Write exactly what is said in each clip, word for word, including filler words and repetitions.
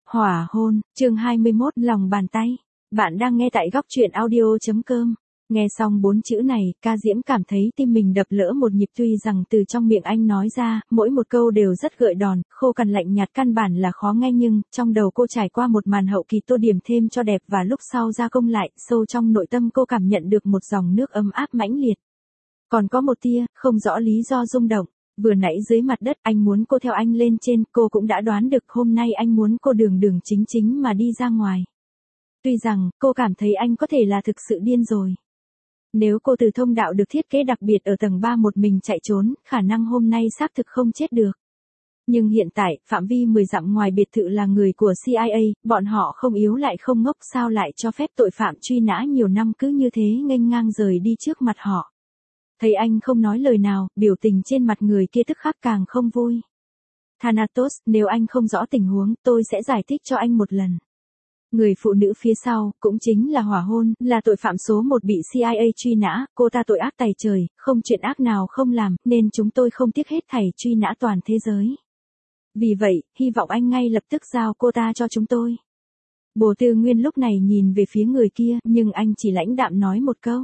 Hỏa hôn, chương hai mươi mốt, lòng bàn tay. Bạn đang nghe tại góc truyện audio.com. Nghe xong bốn chữ này, Ca Diễm cảm thấy tim mình đập lỡ một nhịp, tuy rằng từ trong miệng anh nói ra, mỗi một câu đều rất gợi đòn, khô cằn lạnh nhạt, căn bản là khó nghe, nhưng trong đầu cô trải qua một màn hậu kỳ tô điểm thêm cho đẹp, và lúc sau gia công lại, sâu trong nội tâm cô cảm nhận được một dòng nước ấm áp mãnh liệt. Còn có một tia, không rõ lý do rung động. Vừa nãy dưới mặt đất anh muốn cô theo anh lên trên, cô cũng đã đoán được hôm nay anh muốn cô đường đường chính chính mà đi ra ngoài. Tuy rằng, cô cảm thấy anh có thể là thực sự điên rồi. Nếu cô từ thông đạo được thiết kế đặc biệt ở tầng ba một mình chạy trốn, khả năng hôm nay xác thực không chết được. Nhưng hiện tại, phạm vi mười dặm ngoài biệt thự là người của xê i a, bọn họ không yếu lại không ngốc, sao lại cho phép tội phạm truy nã nhiều năm cứ như thế nghênh ngang rời đi trước mặt họ. Thấy anh không nói lời nào, biểu tình trên mặt người kia tức khắc càng không vui. Thanatos, nếu anh không rõ tình huống, tôi sẽ giải thích cho anh một lần. Người phụ nữ phía sau, cũng chính là Hỏa Hôn, là tội phạm số một bị xê i a truy nã, cô ta tội ác tày trời, không chuyện ác nào không làm, nên chúng tôi không tiếc hết thảy truy nã toàn thế giới. Vì vậy, hy vọng anh ngay lập tức giao cô ta cho chúng tôi. Bồ Tư Nguyên lúc này nhìn về phía người kia, nhưng anh chỉ lãnh đạm nói một câu.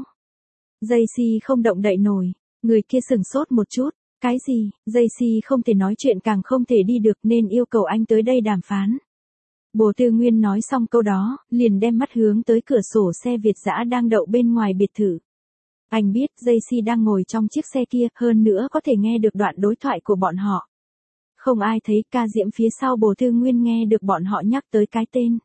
Daisy không động đậy nổi, người kia sửng sốt một chút, cái gì, Daisy không thể nói chuyện càng không thể đi được nên yêu cầu anh tới đây đàm phán. Bồ Tư Nguyên nói xong câu đó, liền đem mắt hướng tới cửa sổ xe Việt dã đang đậu bên ngoài biệt thự. Anh biết Daisy đang ngồi trong chiếc xe kia, hơn nữa có thể nghe được đoạn đối thoại của bọn họ. Không ai thấy, Ca Diễm phía sau Bồ Tư Nguyên nghe được bọn họ nhắc tới cái tên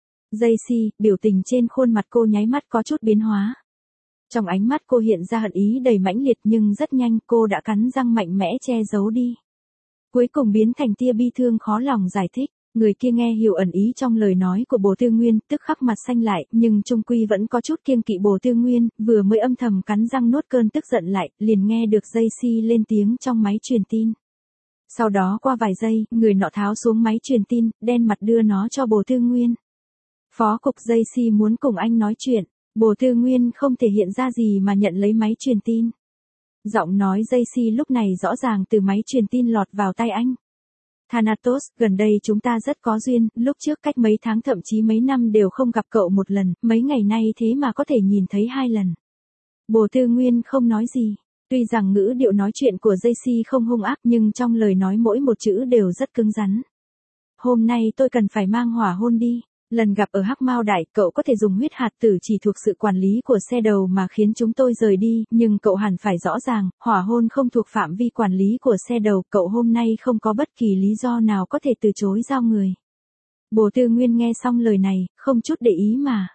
Daisy, biểu tình trên khuôn mặt cô nháy mắt có chút biến hóa. Trong ánh mắt cô hiện ra hận ý đầy mãnh liệt, nhưng rất nhanh cô đã cắn răng mạnh mẽ che giấu đi. Cuối cùng biến thành tia bi thương khó lòng giải thích. Người kia nghe hiểu ẩn ý trong lời nói của Bồ Tư Nguyên, tức khắc mặt xanh lại, nhưng chung quy vẫn có chút kiêng kỵ Bồ Tư Nguyên, vừa mới âm thầm cắn răng nuốt cơn tức giận lại, liền nghe được Daisy lên tiếng trong máy truyền tin. Sau đó qua vài giây, người nọ tháo xuống máy truyền tin, đen mặt đưa nó cho Bồ Tư Nguyên. Phó cục Daisy muốn cùng anh nói chuyện. Bồ Tư Nguyên không thể hiện ra gì mà nhận lấy máy truyền tin. Giọng nói Daisy lúc này rõ ràng từ máy truyền tin lọt vào tai anh. Thanatos, gần đây chúng ta rất có duyên, lúc trước cách mấy tháng thậm chí mấy năm đều không gặp cậu một lần, mấy ngày nay thế mà có thể nhìn thấy hai lần. Bồ Tư Nguyên không nói gì. Tuy rằng ngữ điệu nói chuyện của Daisy không hung ác, nhưng trong lời nói mỗi một chữ đều rất cứng rắn. Hôm nay tôi cần phải mang Hỏa Hôn đi. Lần gặp ở Hắc Mao Đại, cậu có thể dùng huyết hạt tử chỉ thuộc sự quản lý của xe đầu mà khiến chúng tôi rời đi, nhưng cậu hẳn phải rõ ràng, Hỏa Hôn không thuộc phạm vi quản lý của xe đầu, cậu hôm nay không có bất kỳ lý do nào có thể từ chối giao người. Bồ Tư Nguyên nghe xong lời này, không chút để ý mà.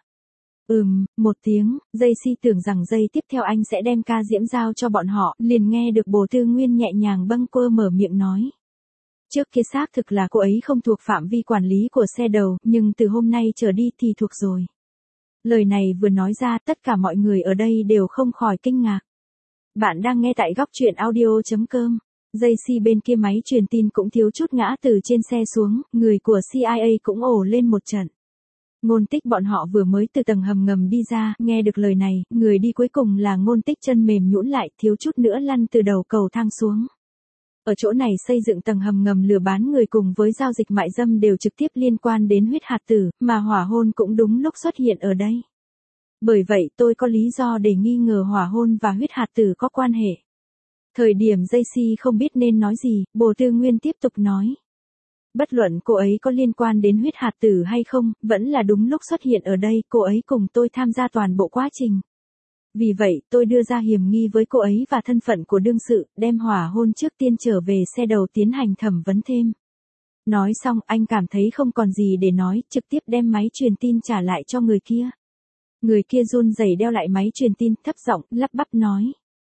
Ừm, một tiếng, Daisy tưởng rằng giây tiếp theo anh sẽ đem Ca Diễm giao cho bọn họ, liền nghe được Bồ Tư Nguyên nhẹ nhàng bâng quơ mở miệng nói. Trước kia xác thực là cô ấy không thuộc phạm vi quản lý của xe đầu, nhưng từ hôm nay trở đi thì thuộc rồi. Lời này vừa nói ra, tất cả mọi người ở đây đều không khỏi kinh ngạc. Bạn đang nghe tại góc truyện audio.com. Daisy bên kia máy truyền tin cũng thiếu chút ngã từ trên xe xuống, người của xê i a cũng ồ lên một trận. Ngôn Tích bọn họ vừa mới từ tầng hầm ngầm đi ra, nghe được lời này, người đi cuối cùng là Ngôn Tích chân mềm nhũn lại, thiếu chút nữa lăn từ đầu cầu thang xuống. Ở chỗ này xây dựng tầng hầm ngầm lừa bán người cùng với giao dịch mại dâm đều trực tiếp liên quan đến huyết hạt tử, mà Hỏa Hôn cũng đúng lúc xuất hiện ở đây. Bởi vậy tôi có lý do để nghi ngờ Hỏa Hôn và huyết hạt tử có quan hệ. Thời điểm Daisy không biết nên nói gì, Bồ Tư Nguyên tiếp tục nói. Bất luận cô ấy có liên quan đến huyết hạt tử hay không, vẫn là đúng lúc xuất hiện ở đây, cô ấy cùng tôi tham gia toàn bộ quá trình. Vì vậy, tôi đưa ra hiểm nghi với cô ấy và thân phận của đương sự, đem Hỏa Hôn trước tiên trở về xe đầu tiến hành thẩm vấn thêm. Nói xong, anh cảm thấy không còn gì để nói, trực tiếp đem máy truyền tin trả lại cho người kia. Người kia run rẩy đeo lại máy truyền tin, thấp giọng, lắp bắp nói.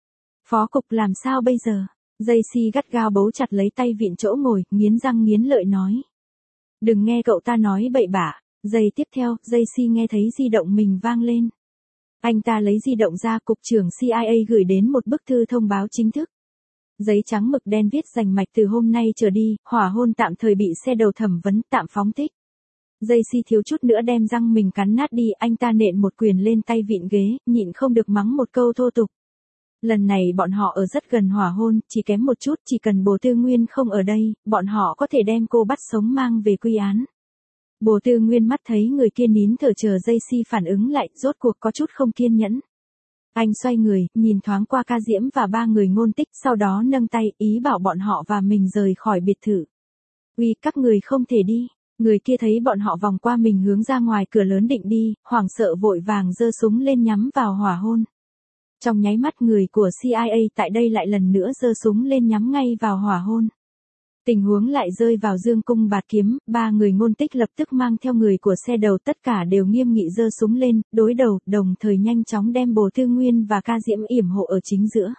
Phó cục làm sao bây giờ? Daisy gắt gao bấu chặt lấy tay vịn chỗ ngồi, nghiến răng nghiến lợi nói. Đừng nghe cậu ta nói bậy bạ. Giây tiếp theo, Daisy nghe thấy di động mình vang lên. Anh ta lấy di động ra, cục trưởng xê i a gửi đến một bức thư thông báo chính thức. Giấy trắng mực đen viết rành mạch từ hôm nay trở đi, Hỏa Hôn tạm thời bị xe đầu thẩm vấn, tạm phóng thích. Daisy thiếu chút nữa đem răng mình cắn nát đi, anh ta nện một quyền lên tay vịn ghế, nhịn không được mắng một câu thô tục. Lần này bọn họ ở rất gần Hỏa Hôn, chỉ kém một chút, chỉ cần Bồ Tư Nguyên không ở đây, bọn họ có thể đem cô bắt sống mang về quy án. Bồ Tư Nguyên mắt thấy người kia nín thở chờ Daisy phản ứng lại, rốt cuộc có chút không kiên nhẫn. Anh xoay người, nhìn thoáng qua Ca Diễm và ba người Ngôn Tích, sau đó nâng tay, ý bảo bọn họ và mình rời khỏi biệt thự. Uy, các người không thể đi. Người kia thấy bọn họ vòng qua mình hướng ra ngoài cửa lớn định đi, hoảng sợ vội vàng giơ súng lên nhắm vào hỏa hôn. Trong nháy mắt người của xê i a tại đây lại lần nữa giơ súng lên nhắm ngay vào hỏa hôn. Tình huống lại rơi vào dương cung bạt kiếm, ba người Ngôn Tích lập tức mang theo người của xe đầu tất cả đều nghiêm nghị giơ súng lên, đối đầu, đồng thời nhanh chóng đem Bồ Tư Nguyên và Ca Diễm yểm hộ ở chính giữa.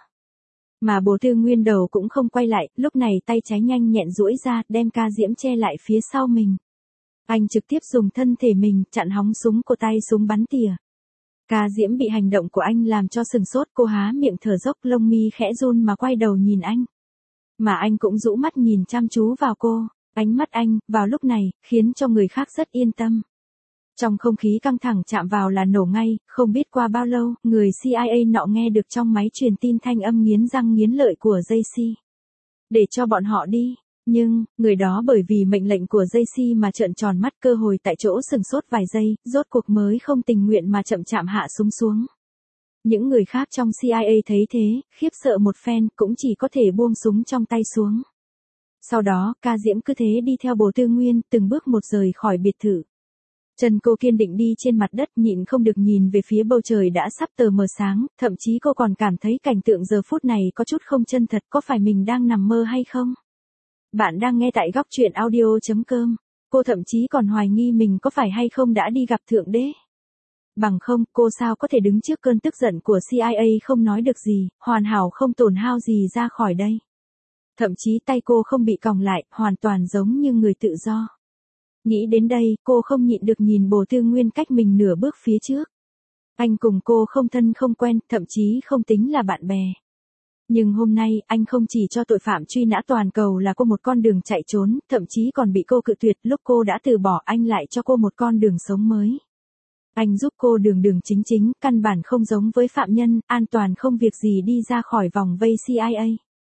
Mà Bồ Tư Nguyên đầu cũng không quay lại, lúc này tay trái nhanh nhẹn duỗi ra, đem Ca Diễm che lại phía sau mình. Anh trực tiếp dùng thân thể mình chặn hóng súng của tay súng bắn tỉa. Ca Diễm bị hành động của anh làm cho sừng sốt, cô há miệng thở dốc, lông mi khẽ run mà quay đầu nhìn anh. Mà anh cũng rũ mắt nhìn chăm chú vào cô, ánh mắt anh, vào lúc này, khiến cho người khác rất yên tâm. Trong không khí căng thẳng chạm vào là nổ ngay, không biết qua bao lâu, người xê i a nọ nghe được trong máy truyền tin thanh âm nghiến răng nghiến lợi của Daisy. Để cho bọn họ đi, nhưng, người đó bởi vì mệnh lệnh của Daisy mà trợn tròn mắt, cơ hồi tại chỗ sừng sốt vài giây, rốt cuộc mới không tình nguyện mà chậm chạm hạ súng xuống. Những người khác trong xê i a thấy thế, khiếp sợ một phen, cũng chỉ có thể buông súng trong tay xuống. Sau đó, Ca Diễm cứ thế đi theo Bồ Tư Nguyên, từng bước một rời khỏi biệt thự. Chân cô kiên định đi trên mặt đất, nhịn không được nhìn về phía bầu trời đã sắp tờ mờ sáng, thậm chí cô còn cảm thấy cảnh tượng giờ phút này có chút không chân thật, có phải mình đang nằm mơ hay không? Bạn đang nghe tại góc truyện audio chấm com. Cô thậm chí còn hoài nghi mình có phải hay không đã đi gặp Thượng Đế. Bằng không, cô sao có thể đứng trước cơn tức giận của xê i a không nói được gì, hoàn hảo không tổn hao gì ra khỏi đây. Thậm chí tay cô không bị còng lại, hoàn toàn giống như người tự do. Nghĩ đến đây, cô không nhịn được nhìn Bồ Tư Nguyên cách mình nửa bước phía trước. Anh cùng cô không thân không quen, thậm chí không tính là bạn bè. Nhưng hôm nay, anh không chỉ cho tội phạm truy nã toàn cầu là cô một con đường chạy trốn, thậm chí còn bị cô cự tuyệt, lúc cô đã từ bỏ anh lại cho cô một con đường sống mới. Anh giúp cô đường đường chính chính, căn bản không giống với phạm nhân, an toàn không việc gì đi ra khỏi vòng vây xê i a.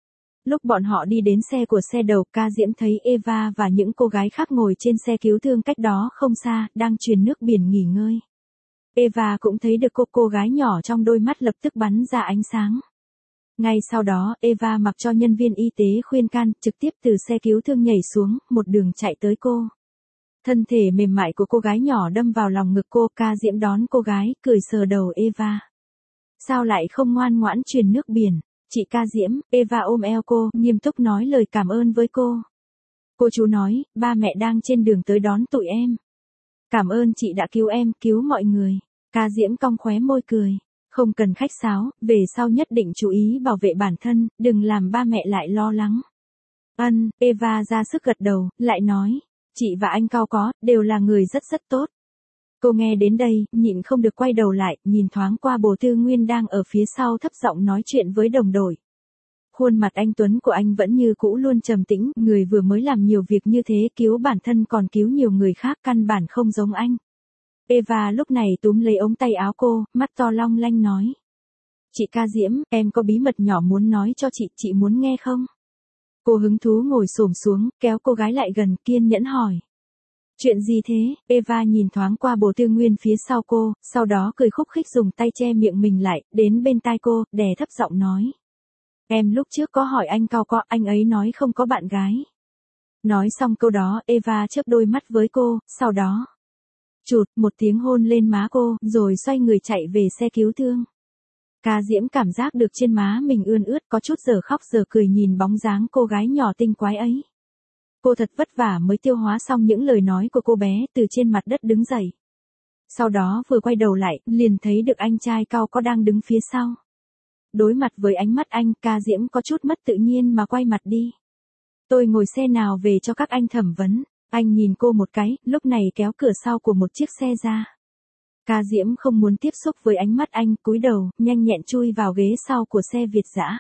Lúc bọn họ đi đến xe của xe đầu, Ca Diễm thấy Eva và những cô gái khác ngồi trên xe cứu thương cách đó không xa, đang truyền nước biển nghỉ ngơi. Eva cũng thấy được cô cô gái nhỏ trong đôi mắt lập tức bắn ra ánh sáng. Ngay sau đó, Eva mặc cho nhân viên y tế khuyên can, trực tiếp từ xe cứu thương nhảy xuống, một đường chạy tới cô. Thân thể mềm mại của cô gái nhỏ đâm vào lòng ngực cô, Ca Diễm đón cô gái, cười sờ đầu Eva. Sao lại không ngoan ngoãn truyền nước biển? Chị Ca Diễm, Eva ôm eo cô, nghiêm túc nói lời cảm ơn với cô. Cô chú nói, ba mẹ đang trên đường tới đón tụi em. Cảm ơn chị đã cứu em, cứu mọi người. Ca Diễm cong khóe môi cười. Không cần khách sáo, về sau nhất định chú ý bảo vệ bản thân, đừng làm ba mẹ lại lo lắng. Ân, Eva ra sức gật đầu, lại nói. Chị và anh Cao có, đều là người rất rất tốt. Cô nghe đến đây, nhịn không được quay đầu lại, nhìn thoáng qua Bồ Tư Nguyên đang ở phía sau thấp giọng nói chuyện với đồng đội. Khuôn mặt anh Tuấn của anh vẫn như cũ luôn trầm tĩnh, người vừa mới làm nhiều việc như thế, cứu bản thân còn cứu nhiều người khác, căn bản không giống anh. Eva lúc này túm lấy ống tay áo cô, mắt to long lanh nói. Chị Ca Diễm, em có bí mật nhỏ muốn nói cho chị, chị muốn nghe không? Cô hứng thú ngồi xổm xuống, kéo cô gái lại gần, kiên nhẫn hỏi. Chuyện gì thế? Eva nhìn thoáng qua Bồ Tư Nguyên phía sau cô, sau đó cười khúc khích dùng tay che miệng mình lại, đến bên tai cô, đè thấp giọng nói. Em lúc trước có hỏi anh Cao có, anh ấy nói không có bạn gái. Nói xong câu đó, Eva chớp đôi mắt với cô, sau đó. Chụt, một tiếng hôn lên má cô, rồi xoay người chạy về xe cứu thương. Ca Diễm cảm giác được trên má mình ươn ướt, có chút giờ khóc giờ cười nhìn bóng dáng cô gái nhỏ tinh quái ấy. Cô thật vất vả mới tiêu hóa xong những lời nói của cô bé, từ trên mặt đất đứng dậy. Sau đó vừa quay đầu lại, liền thấy được anh trai Cao có đang đứng phía sau. Đối mặt với ánh mắt anh, Ca Diễm có chút mất tự nhiên mà quay mặt đi. Tôi ngồi xe nào về cho các anh thẩm vấn. Anh nhìn cô một cái, lúc này kéo cửa sau của một chiếc xe ra. Ca Diễm không muốn tiếp xúc với ánh mắt anh, cúi đầu, nhanh nhẹn chui vào ghế sau của xe Việt dã.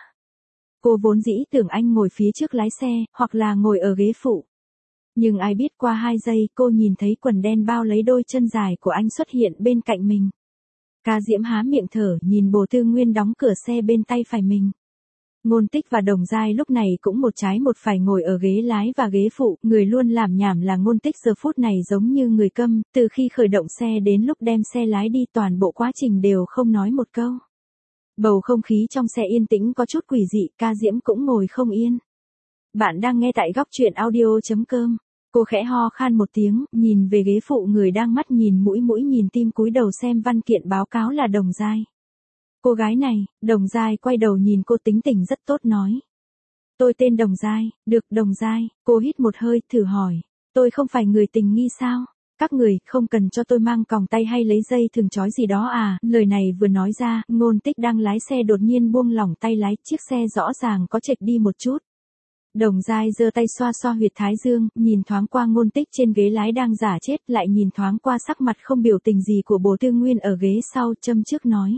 Cô vốn dĩ tưởng anh ngồi phía trước lái xe, hoặc là ngồi ở ghế phụ. Nhưng ai biết qua hai giây, cô nhìn thấy quần đen bao lấy đôi chân dài của anh xuất hiện bên cạnh mình. Ca Diễm há miệng thở, nhìn Bồ Tư Nguyên đóng cửa xe bên tay phải mình. Ngôn Tích và Đồng Giai lúc này cũng một trái một phải ngồi ở ghế lái và ghế phụ, người luôn làm nhảm là Ngôn Tích giờ phút này giống như người câm, từ khi khởi động xe đến lúc đem xe lái đi toàn bộ quá trình đều không nói một câu. Bầu không khí trong xe yên tĩnh có chút quỷ dị, Ca Diễm cũng ngồi không yên. Bạn đang nghe tại góc truyện audio.com. Cô khẽ ho khan một tiếng, nhìn về ghế phụ người đang mắt nhìn mũi mũi nhìn tim cúi đầu xem văn kiện báo cáo là Đồng Giai. Cô gái này, Đồng Giai quay đầu nhìn cô tính tình rất tốt nói. Tôi tên Đồng Giai, được Đồng Giai, cô hít một hơi thử hỏi. Tôi không phải người tình nghi sao? Các người không cần cho tôi mang còng tay hay lấy dây thừng trói gì đó à? Lời này vừa nói ra, Ngôn Tích đang lái xe đột nhiên buông lỏng tay lái, chiếc xe rõ ràng có chệch đi một chút. Đồng Giai giơ tay xoa xoa huyệt thái dương, nhìn thoáng qua Ngôn Tích trên ghế lái đang giả chết, lại nhìn thoáng qua sắc mặt không biểu tình gì của Bồ Tư Nguyên ở ghế sau, châm trước nói.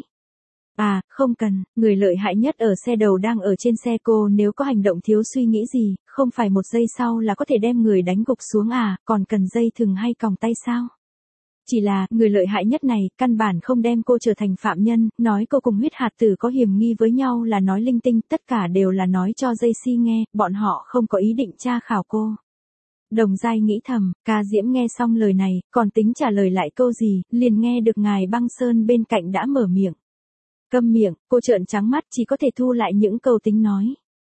À, không cần, người lợi hại nhất ở xe đầu đang ở trên xe cô, nếu có hành động thiếu suy nghĩ gì, không phải một giây sau là có thể đem người đánh gục xuống à, còn cần dây thừng hay còng tay sao? Chỉ là, người lợi hại nhất này, căn bản không đem cô trở thành phạm nhân, nói cô cùng huyết hạt tử có hiểm nghi với nhau là nói linh tinh, tất cả đều là nói cho dây si nghe, bọn họ không có ý định tra khảo cô. Đồng Giai nghĩ thầm, Ca Diễm nghe xong lời này, còn tính trả lời lại câu gì, liền nghe được ngài Băng Sơn bên cạnh đã mở miệng. Câm miệng, cô trợn trắng mắt chỉ có thể thu lại những câu tính nói.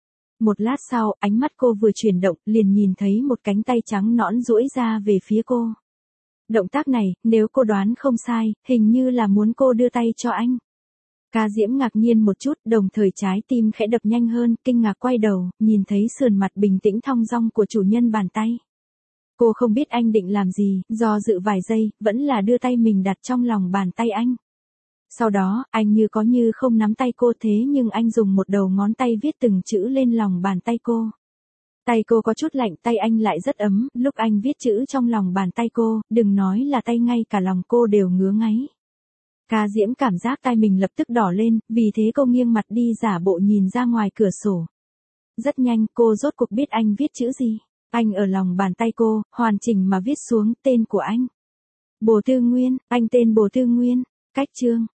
Một lát sau, ánh mắt cô vừa chuyển động, liền nhìn thấy một cánh tay trắng nõn duỗi ra về phía cô. Động tác này, nếu cô đoán không sai, hình như là muốn cô đưa tay cho anh. Ca Diễm ngạc nhiên một chút, đồng thời trái tim khẽ đập nhanh hơn, kinh ngạc quay đầu, nhìn thấy sườn mặt bình tĩnh thong dong của chủ nhân bàn tay. Cô không biết anh định làm gì, do dự vài giây, vẫn là đưa tay mình đặt trong lòng bàn tay anh. Sau đó, anh như có như không nắm tay cô thế nhưng anh dùng một đầu ngón tay viết từng chữ lên lòng bàn tay cô. Tay cô có chút lạnh, tay anh lại rất ấm, lúc anh viết chữ trong lòng bàn tay cô, đừng nói là tay ngay cả lòng cô đều ngứa ngáy. Ca Diễm cảm giác tay mình lập tức đỏ lên, vì thế cô nghiêng mặt đi giả bộ nhìn ra ngoài cửa sổ. Rất nhanh, cô rốt cuộc biết anh viết chữ gì. Anh ở lòng bàn tay cô, hoàn chỉnh mà viết xuống tên của anh. Bồ Tư Nguyên, anh tên Bồ Tư Nguyên. Cách chương